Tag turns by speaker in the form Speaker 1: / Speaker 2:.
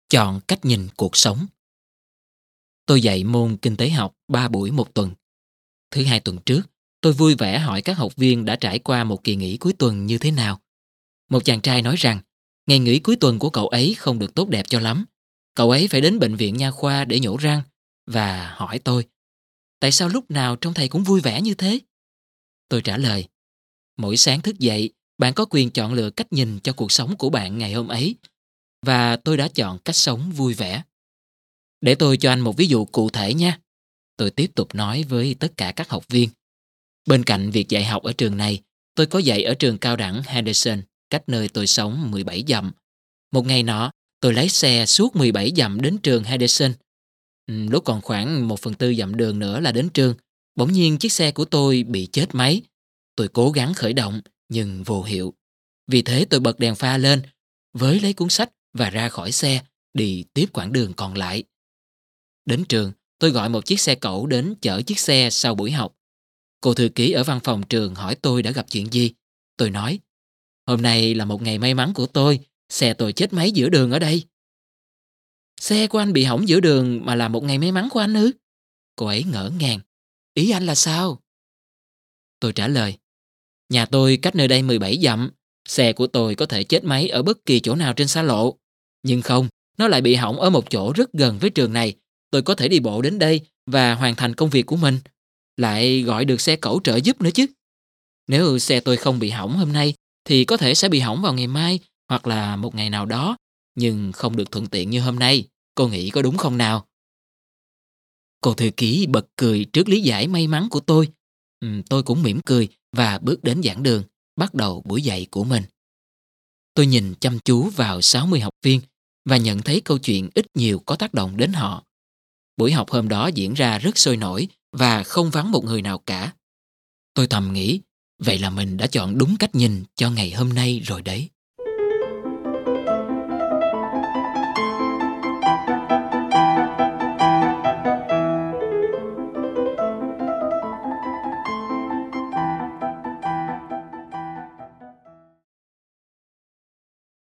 Speaker 1: Chọn cách nhìn cuộc sống. Tôi dạy môn kinh tế học 3 buổi một tuần. Thứ hai tuần trước, tôi vui vẻ hỏi các học viên đã trải qua một kỳ nghỉ cuối tuần như thế nào. Một chàng trai nói rằng, ngày nghỉ cuối tuần của cậu ấy không được tốt đẹp cho lắm. Cậu ấy phải đến bệnh viện nha khoa để nhổ răng và hỏi tôi, tại sao lúc nào trông thầy cũng vui vẻ như thế? Tôi trả lời, mỗi sáng thức dậy, bạn có quyền chọn lựa cách nhìn cho cuộc sống của bạn ngày hôm ấy. Và tôi đã chọn cách sống vui vẻ. Để tôi cho anh một ví dụ cụ thể nha. Tôi tiếp tục nói với tất cả các học viên. Bên cạnh việc dạy học ở trường này, tôi có dạy ở trường cao đẳng Henderson, cách nơi tôi sống 17 dặm. Một ngày nọ, tôi lái xe suốt 17 dặm đến trường Henderson. Lúc còn khoảng 1/4 dặm đường nữa là đến trường, bỗng nhiên chiếc xe của tôi bị chết máy. Tôi cố gắng khởi động, nhưng vô hiệu. Vì thế tôi bật đèn pha lên, với lấy cuốn sách và ra khỏi xe, đi tiếp quãng đường còn lại. Đến trường, tôi gọi một chiếc xe cẩu đến chở chiếc xe sau buổi học. Cô thư ký ở văn phòng trường hỏi tôi đã gặp chuyện gì. Tôi nói, hôm nay là một ngày may mắn của tôi, xe tôi chết máy giữa đường ở đây. Xe của anh bị hỏng giữa đường mà là một ngày may mắn của anh ư? Cô ấy ngỡ ngàng. Ý anh là sao? Tôi trả lời, nhà tôi cách nơi đây 17 dặm, xe của tôi có thể chết máy ở bất kỳ chỗ nào trên xa lộ. Nhưng không, nó lại bị hỏng ở một chỗ rất gần với trường này. Tôi có thể đi bộ đến đây và hoàn thành công việc của mình. Lại gọi được xe cẩu trợ giúp nữa chứ. Nếu xe tôi không bị hỏng hôm nay, thì có thể sẽ bị hỏng vào ngày mai hoặc là một ngày nào đó, nhưng không được thuận tiện như hôm nay. Cô nghĩ có đúng không nào? Cô thư ký bật cười trước lý giải may mắn của tôi. Tôi cũng mỉm cười và bước đến giảng đường, bắt đầu buổi dạy của mình. Tôi nhìn chăm chú vào 60 học viên và nhận thấy câu chuyện ít nhiều có tác động đến họ. Buổi học hôm đó diễn ra rất sôi nổi và không vắng một người nào cả. Tôi thầm nghĩ, vậy là mình đã chọn đúng cách nhìn cho ngày hôm nay rồi đấy.